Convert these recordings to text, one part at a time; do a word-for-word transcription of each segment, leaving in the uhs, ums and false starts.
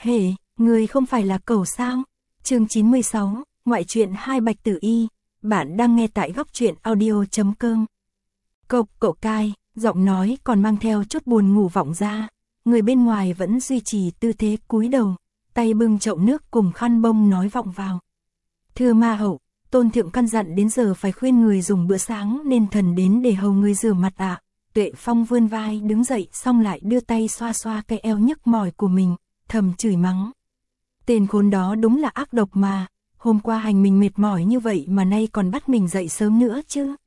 Hề, người không phải là cẩu sao? Chương chín mươi sáu, ngoại truyện hai Bạch Tử Y, bạn đang nghe tại góc truyện audio.com. Cộc cậu cai, giọng nói còn mang theo chút buồn ngủ vọng ra, người bên ngoài vẫn duy trì tư thế cúi đầu, tay bưng chậu nước cùng khăn bông nói vọng vào. Thưa ma hậu, Tôn thượng căn dặn đến giờ phải khuyên người dùng bữa sáng nên thần đến để hầu người rửa mặt ạ. À. Tuệ Phong vươn vai đứng dậy xong lại đưa tay xoa xoa cái eo nhức mỏi của mình, thầm chửi mắng. Tên khốn đó đúng là ác độc mà, hôm qua hành mình mệt mỏi như vậy mà nay còn bắt mình dậy sớm nữa chứ.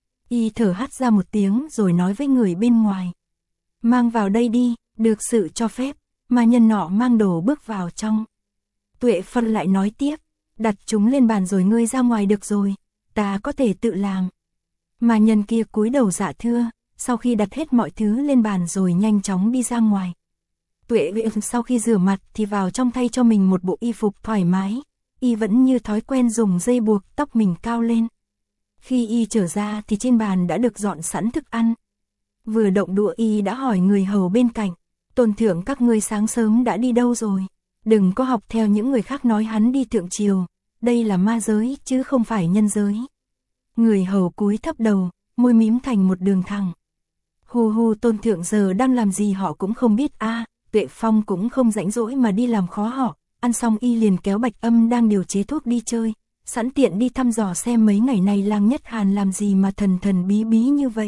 Y thở hắt ra một tiếng rồi nói với người bên ngoài. Mang vào đây đi, được sự cho phép, mà nhân nọ mang đồ bước vào trong. Tuệ Phân lại nói tiếp, đặt chúng lên bàn rồi ngươi ra ngoài được rồi, ta có thể tự làm. Mà nhân kia cúi đầu dạ thưa, sau khi đặt hết mọi thứ lên bàn rồi nhanh chóng đi ra ngoài. Tuệ Viện sau khi rửa mặt thì vào trong thay cho mình một bộ y phục thoải mái, y vẫn như thói quen dùng dây buộc tóc mình cao lên. Khi y trở ra thì trên bàn đã được dọn sẵn thức ăn. Vừa động đũa y đã hỏi người hầu bên cạnh, Tôn thượng các ngươi sáng sớm đã đi đâu rồi? Đừng có học theo những người khác nói hắn đi thượng triều, đây là ma giới chứ không phải nhân giới. Người hầu cúi thấp đầu, môi mím thành một đường thẳng. Hù hù Tôn thượng giờ đang làm gì họ cũng không biết a. À, Tuệ Phong cũng không rảnh rỗi mà đi làm khó họ, ăn xong y liền kéo Bạch Âm đang điều chế thuốc đi chơi, sẵn tiện đi thăm dò xem mấy ngày này Lang Nhất Hàn làm gì mà thần thần bí bí như vậy.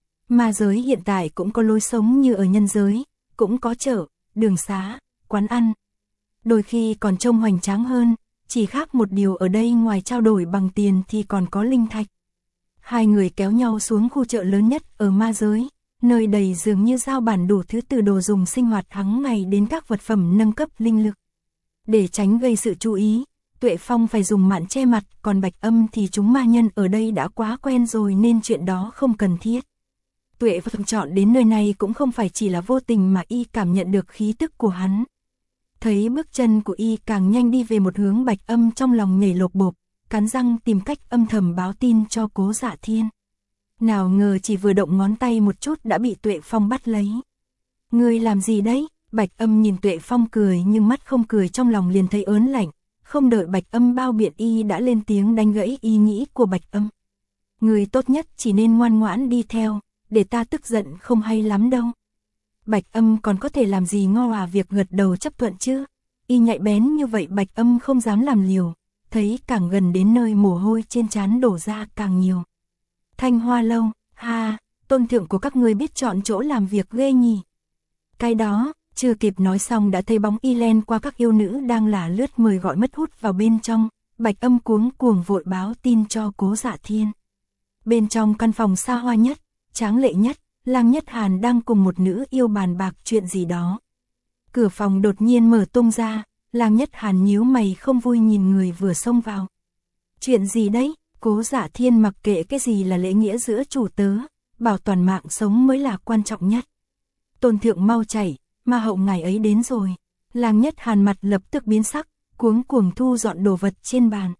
Ma giới hiện tại cũng có lối sống như ở nhân giới, cũng có chợ, đường xá, quán ăn. Đôi khi còn trông hoành tráng hơn, chỉ khác một điều ở đây ngoài trao đổi bằng tiền thì còn có linh thạch. Hai người kéo nhau xuống khu chợ lớn nhất ở ma giới, nơi đầy dường như giao bản đủ thứ từ đồ dùng sinh hoạt hàng ngày đến các vật phẩm nâng cấp linh lực. Để tránh gây sự chú ý, Tuệ Phong phải dùng mạn che mặt, còn Bạch Âm thì chúng ma nhân ở đây đã quá quen rồi nên chuyện đó không cần thiết. Tuệ Phong chọn đến nơi này cũng không phải chỉ là vô tình mà y cảm nhận được khí tức của hắn. Thấy bước chân của y càng nhanh đi về một hướng, Bạch Âm trong lòng nhảy lột bột, cắn răng tìm cách âm thầm báo tin cho Cố Dạ Thiên. Nào ngờ chỉ vừa động ngón tay một chút đã bị Tuệ Phong bắt lấy. Ngươi làm gì đấy? Bạch Âm nhìn Tuệ Phong cười nhưng mắt không cười, trong lòng liền thấy ớn lạnh. Không đợi Bạch Âm bao biện y đã lên tiếng đánh gãy ý nghĩ của Bạch Âm. Ngươi tốt nhất chỉ nên ngoan ngoãn đi theo, để ta tức giận không hay lắm đâu. Bạch Âm còn có thể làm gì ngo à việc gật đầu chấp thuận chứ. Y nhạy bén như vậy Bạch Âm không dám làm liều, thấy càng gần đến nơi mồ hôi trên trán đổ ra càng nhiều. Thanh Hoa Lâu, ha, Tôn thượng của các ngươi biết chọn chỗ làm việc ghê nhỉ. Cái đó, chưa kịp nói xong đã thấy bóng y len qua các yêu nữ đang lả lướt mời gọi mất hút vào bên trong. Bạch Âm cuống cuồng vội báo tin cho Cố Dạ Thiên. Bên trong căn phòng xa hoa nhất, tráng lệ nhất, Lang Nhất Hàn đang cùng một nữ yêu bàn bạc chuyện gì đó. Cửa phòng đột nhiên mở tung ra, Lang Nhất Hàn nhíu mày không vui nhìn người vừa xông vào. Chuyện gì đấy? Cố Dạ Thiên mặc kệ cái gì là lễ nghĩa giữa chủ tớ, bảo toàn mạng sống mới là quan trọng nhất. Tôn thượng mau chạy, ma hậu ngài ấy đến rồi. Lang Nhất Hàn mặt lập tức biến sắc, cuống cuồng thu dọn đồ vật trên bàn.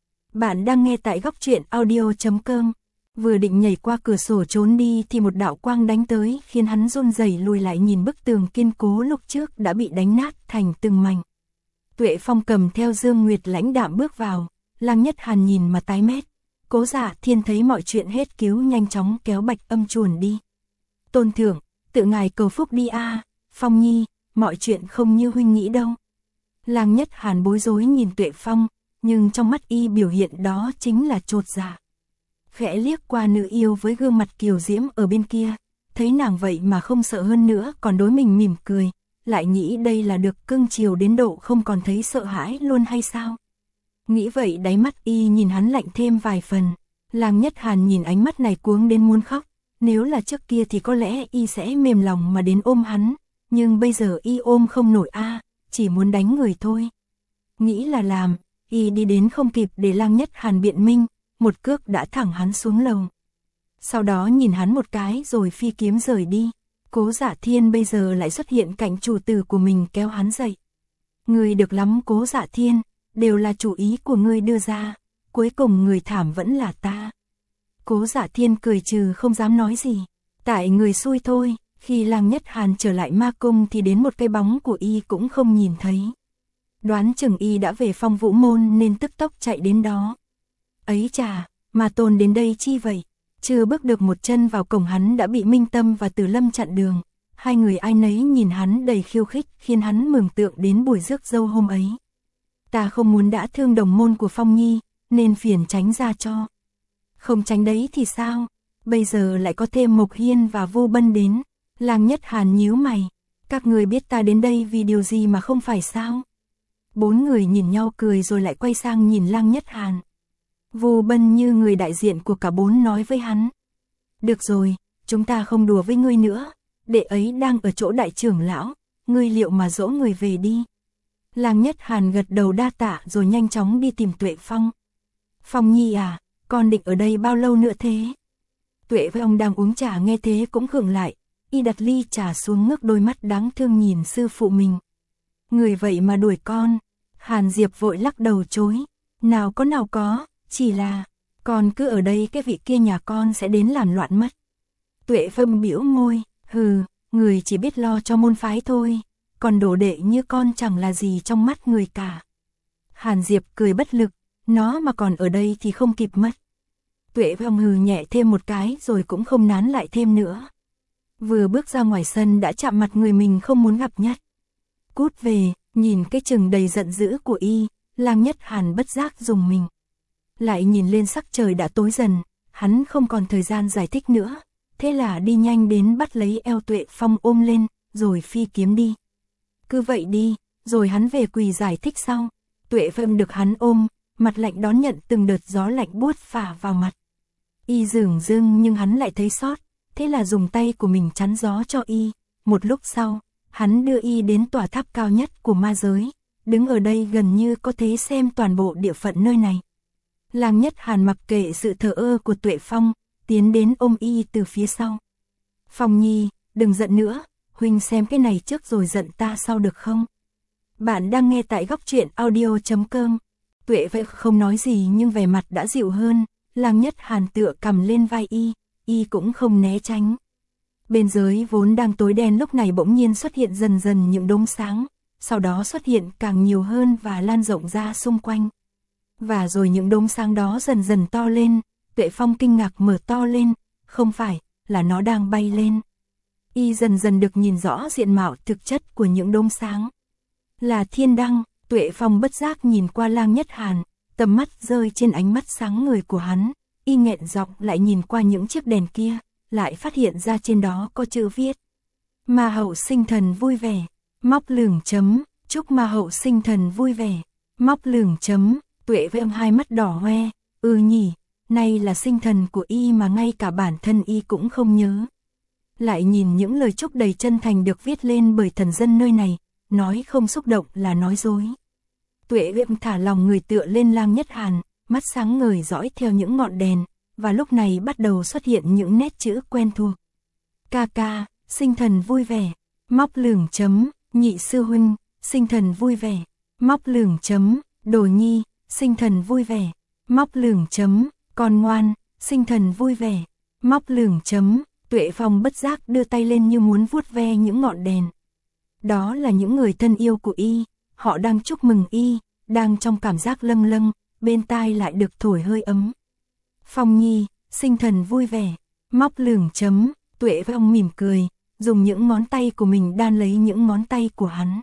Bạn đang nghe tại góc truyện audio.com. Vừa định nhảy qua cửa sổ trốn đi thì một đạo quang đánh tới khiến hắn run rẩy lùi lại, nhìn bức tường kiên cố lúc trước đã bị đánh nát thành từng mảnh. Tuệ Phong cầm theo Dương Nguyệt lãnh đạm bước vào, Lang Nhất Hàn nhìn mà tái mét. Cố Dạ Thiên thấy mọi chuyện hết cứu nhanh chóng kéo Bạch Âm chuồn đi. Tôn thượng, tự ngài cầu phúc đi a. À. Phong nhi, mọi chuyện không như huynh nghĩ đâu. Lang Nhất Hàn bối rối nhìn Tuệ Phong, nhưng trong mắt y biểu hiện đó chính là chột dạ. Khẽ liếc qua nữ yêu với gương mặt kiều diễm ở bên kia, thấy nàng vậy mà không sợ hơn nữa còn đối mình mỉm cười, lại nghĩ đây là được cưng chiều đến độ không còn thấy sợ hãi luôn hay sao? Nghĩ vậy đáy mắt y nhìn hắn lạnh thêm vài phần. Lang Nhất Hàn nhìn ánh mắt này cuống đến muốn khóc. Nếu là trước kia thì có lẽ y sẽ mềm lòng mà đến ôm hắn, nhưng bây giờ y ôm không nổi a, à, chỉ muốn đánh người thôi. Nghĩ là làm, y đi đến không kịp để Lang Nhất Hàn biện minh, một cước đã thẳng hắn xuống lầu. Sau đó nhìn hắn một cái rồi phi kiếm rời đi. Cố Dạ Thiên bây giờ lại xuất hiện cạnh chủ tử của mình kéo hắn dậy. Ngươi được lắm Cố Dạ Thiên, đều là chủ ý của ngươi đưa ra, cuối cùng người thảm vẫn là ta. Cố Dạ Thiên cười trừ không dám nói gì, tại người xui thôi. Khi Lang Nhất Hàn trở lại ma cung thì đến một cái bóng của y cũng không nhìn thấy. đoán chừng y đã về Phong Vũ Môn nên tức tốc chạy đến đó. Ấy chà, Ma Tôn đến đây chi vậy? Chưa bước được một chân vào cổng hắn đã bị Minh Tâm và Từ Lâm chặn đường. Hai người ai nấy nhìn hắn đầy khiêu khích khiến hắn mường tượng đến buổi rước dâu hôm ấy. Ta không muốn đã thương đồng môn của Phong Nhi, nên phiền tránh ra cho. Không tránh đấy thì sao? Bây giờ lại có thêm Mộc Hiên và Vô Bân đến. Lang Nhất Hàn nhíu mày. Các người biết ta đến đây vì điều gì mà không phải sao? Bốn người nhìn nhau cười rồi lại quay sang nhìn Lang Nhất Hàn. Vô Bân như người đại diện của cả bốn nói với hắn. Được rồi, chúng ta không đùa với ngươi nữa. Đệ ấy đang ở chỗ đại trưởng lão, ngươi liệu mà dỗ người về đi. Lang Nhất Hàn gật đầu đa tạ rồi nhanh chóng đi tìm Tuệ Phong. Phong Nhi à, con định ở đây bao lâu nữa thế? Tuệ với ông đang uống trà nghe thế cũng khựng lại, y đặt ly trà xuống ngước đôi mắt đáng thương nhìn sư phụ mình. Người vậy mà đuổi con. Hàn Diệp vội lắc đầu chối. Nào có nào có, chỉ là, con cứ ở đây cái vị kia nhà con sẽ đến làm loạn mất. Tuệ Phong bĩu môi, hừ, người chỉ biết lo cho môn phái thôi, còn đồ đệ như con chẳng là gì trong mắt người cả. Hàn Diệp cười bất lực, nó mà còn ở đây thì không kịp mất. Tuệ Phong hừ nhẹ thêm một cái rồi cũng không nán lại thêm nữa. Vừa bước ra ngoài sân đã chạm mặt người mình không muốn gặp nhất. Cút về, nhìn cái chừng đầy giận dữ của y, Lang Nhất Hàn bất giác rùng mình. Lại nhìn lên sắc trời đã tối dần, hắn không còn thời gian giải thích nữa. Thế là đi nhanh đến bắt lấy eo Tuệ Phong ôm lên, rồi phi kiếm đi. Cứ vậy đi, rồi hắn về quỳ giải thích sau. Tuệ Phong được hắn ôm, mặt lạnh đón nhận từng đợt gió lạnh buốt phả vào mặt. Y dửng dưng nhưng hắn lại thấy sót, thế là dùng tay của mình chắn gió cho y. Một lúc sau, hắn đưa y đến tòa tháp cao nhất của ma giới, đứng ở đây gần như có thể xem toàn bộ địa phận nơi này. Lang Nhất Hàn mặc kệ sự thờ ơ của Tuệ Phong, tiến đến ôm y từ phía sau. Phong Nhi, đừng giận nữa, huynh xem cái này trước rồi giận ta sau được không? Bạn đang nghe tại góc truyện audio chấm com. Tuệ vậy không nói gì nhưng vẻ mặt đã dịu hơn, Lang Nhất Hàn tựa cầm lên vai y, y cũng không né tránh. Bên dưới vốn đang tối đen lúc này bỗng nhiên xuất hiện dần dần những đốm sáng, sau đó xuất hiện càng nhiều hơn và lan rộng ra xung quanh. Và rồi những đốm sáng đó dần dần to lên, Tuệ Phong kinh ngạc mở to lên, không phải, là nó đang bay lên. Y dần dần được nhìn rõ diện mạo thực chất của những đốm sáng. Là thiên đăng, Tuệ Phong bất giác nhìn qua Lang Nhất Hàn, tầm mắt rơi trên ánh mắt sáng ngời của hắn, y nghẹn giọng lại nhìn qua những chiếc đèn kia, lại phát hiện ra trên đó có chữ viết. Ma hậu sinh thần vui vẻ, móc lửng chấm, chúc ma hậu sinh thần vui vẻ, móc lửng chấm, Tuệ với ông hai mắt đỏ hoe, ừ nhỉ, nay là sinh thần của y mà ngay cả bản thân y cũng không nhớ. Lại nhìn những lời chúc đầy chân thành được viết lên bởi thần dân nơi này, nói không xúc động là nói dối. Tuệ Viêm thả lòng người tựa lên Lang Nhất Hàn, mắt sáng ngời dõi theo những ngọn đèn, và lúc này bắt đầu xuất hiện những nét chữ quen thuộc. Ca ca, sinh thần vui vẻ, móc lửng chấm, nhị sư huynh, sinh thần vui vẻ, móc lửng chấm, Đồ Nhi, sinh thần vui vẻ, móc lửng chấm, con ngoan, sinh thần vui vẻ, móc lửng chấm. Tuệ Phong bất giác đưa tay lên như muốn vuốt ve những ngọn đèn. Đó là những người thân yêu của y, họ đang chúc mừng y, đang trong cảm giác lâng lâng, bên tai lại được thổi hơi ấm. Phong Nhi, sinh thần vui vẻ, móc lửng chấm, Tuệ Phong mỉm cười, dùng những ngón tay của mình đan lấy những ngón tay của hắn.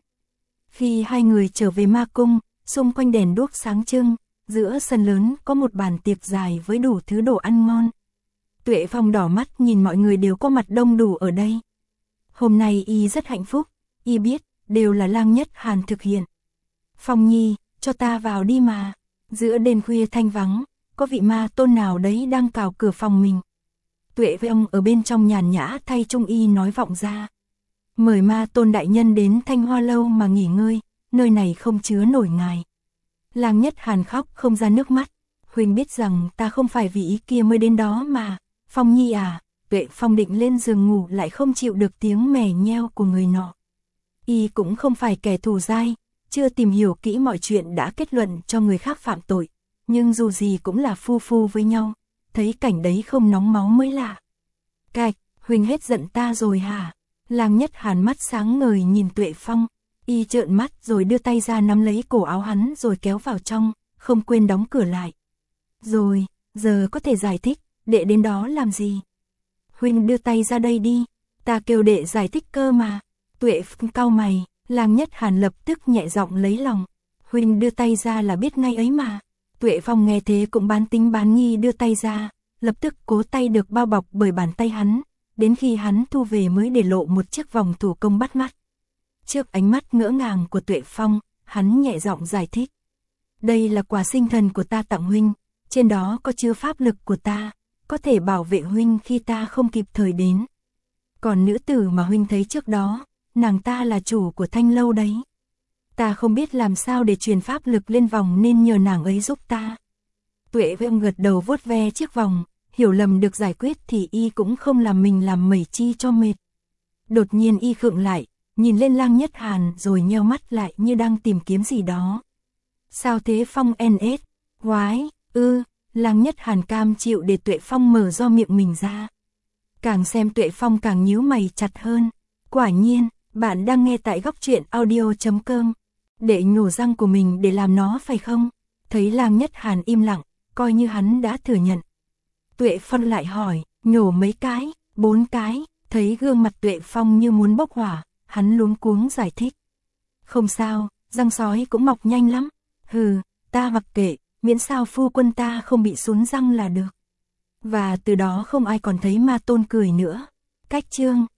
Khi hai người trở về ma cung, xung quanh đèn đuốc sáng trưng, giữa sân lớn có một bàn tiệc dài với đủ thứ đồ ăn ngon. Tuệ Phong đỏ mắt nhìn mọi người đều có mặt đông đủ ở đây. Hôm nay y rất hạnh phúc, y biết, đều là Lang Nhất Hàn thực hiện. Phong Nhi, cho ta vào đi mà. Giữa đêm khuya thanh vắng, có vị ma tôn nào đấy đang cào cửa phòng mình. Tuệ với ông ở bên trong nhàn nhã thay trung y nói vọng ra. Mời ma tôn đại nhân đến Thanh Hoa Lâu mà nghỉ ngơi, nơi này không chứa nổi ngài. Lang Nhất Hàn khóc không ra nước mắt. Huynh biết rằng ta không phải vì ý kia mới đến đó mà. Phong Nhi à, Tuệ Phong định lên giường ngủ lại không chịu được tiếng mè nheo của người nọ. Y cũng không phải kẻ thù dai, chưa tìm hiểu kỹ mọi chuyện đã kết luận cho người khác phạm tội, nhưng dù gì cũng là phu phu với nhau, thấy cảnh đấy không nóng máu mới lạ. Cạch, huynh hết giận ta rồi hả? Lang Nhất Hàn mắt sáng ngời nhìn Tuệ Phong, Y trợn mắt rồi đưa tay ra nắm lấy cổ áo hắn rồi kéo vào trong, không quên đóng cửa lại. Rồi, giờ có thể giải thích, đệ đến đó làm gì? Huynh đưa tay ra đây đi, ta kêu đệ giải thích cơ mà. Tuệ Phong cau mày, Lang Nhất Hàn lập tức nhẹ giọng lấy lòng. Huynh đưa tay ra là biết ngay ấy mà. Tuệ Phong nghe thế cũng bán tính bán nghi đưa tay ra, lập tức cố tay được bao bọc bởi bàn tay hắn, đến khi hắn thu về mới để lộ một chiếc vòng thủ công bắt mắt. Trước ánh mắt ngỡ ngàng của Tuệ Phong, hắn nhẹ giọng giải thích. Đây là quà sinh thần của ta tặng huynh, trên đó có chứa pháp lực của ta, có thể bảo vệ huynh khi ta không kịp thời đến. Còn nữ tử mà huynh thấy trước đó, nàng ta là chủ của Thanh lâu đấy. Ta không biết làm sao để truyền pháp lực lên vòng nên nhờ nàng ấy giúp ta. Tuệ Phong gật đầu vuốt ve chiếc vòng, hiểu lầm được giải quyết thì y cũng không làm mình làm mẩy chi cho mệt. Đột nhiên y khựng lại, nhìn lên Lang Nhất Hàn rồi nheo mắt lại như đang tìm kiếm gì đó. Sao thế Phong en ét? Quái, ư, Lang Nhất Hàn cam chịu để Tuệ Phong mở do miệng mình ra. Càng xem Tuệ Phong càng nhíu mày chặt hơn. Quả nhiên, bạn đang nghe tại góc truyện audio chấm com. Để nhổ răng của mình để làm nó phải không? Thấy Lang Nhất Hàn im lặng, coi như hắn đã thừa nhận. Tuệ Phong lại hỏi, nhổ mấy cái, bốn cái, thấy gương mặt Tuệ Phong như muốn bốc hỏa, hắn luống cuống giải thích. Không sao, răng sói cũng mọc nhanh lắm. Hừ, ta mặc kệ, miễn sao phu quân ta không bị sún răng là được. Và từ đó không ai còn thấy Ma Tôn cười nữa. Cách chương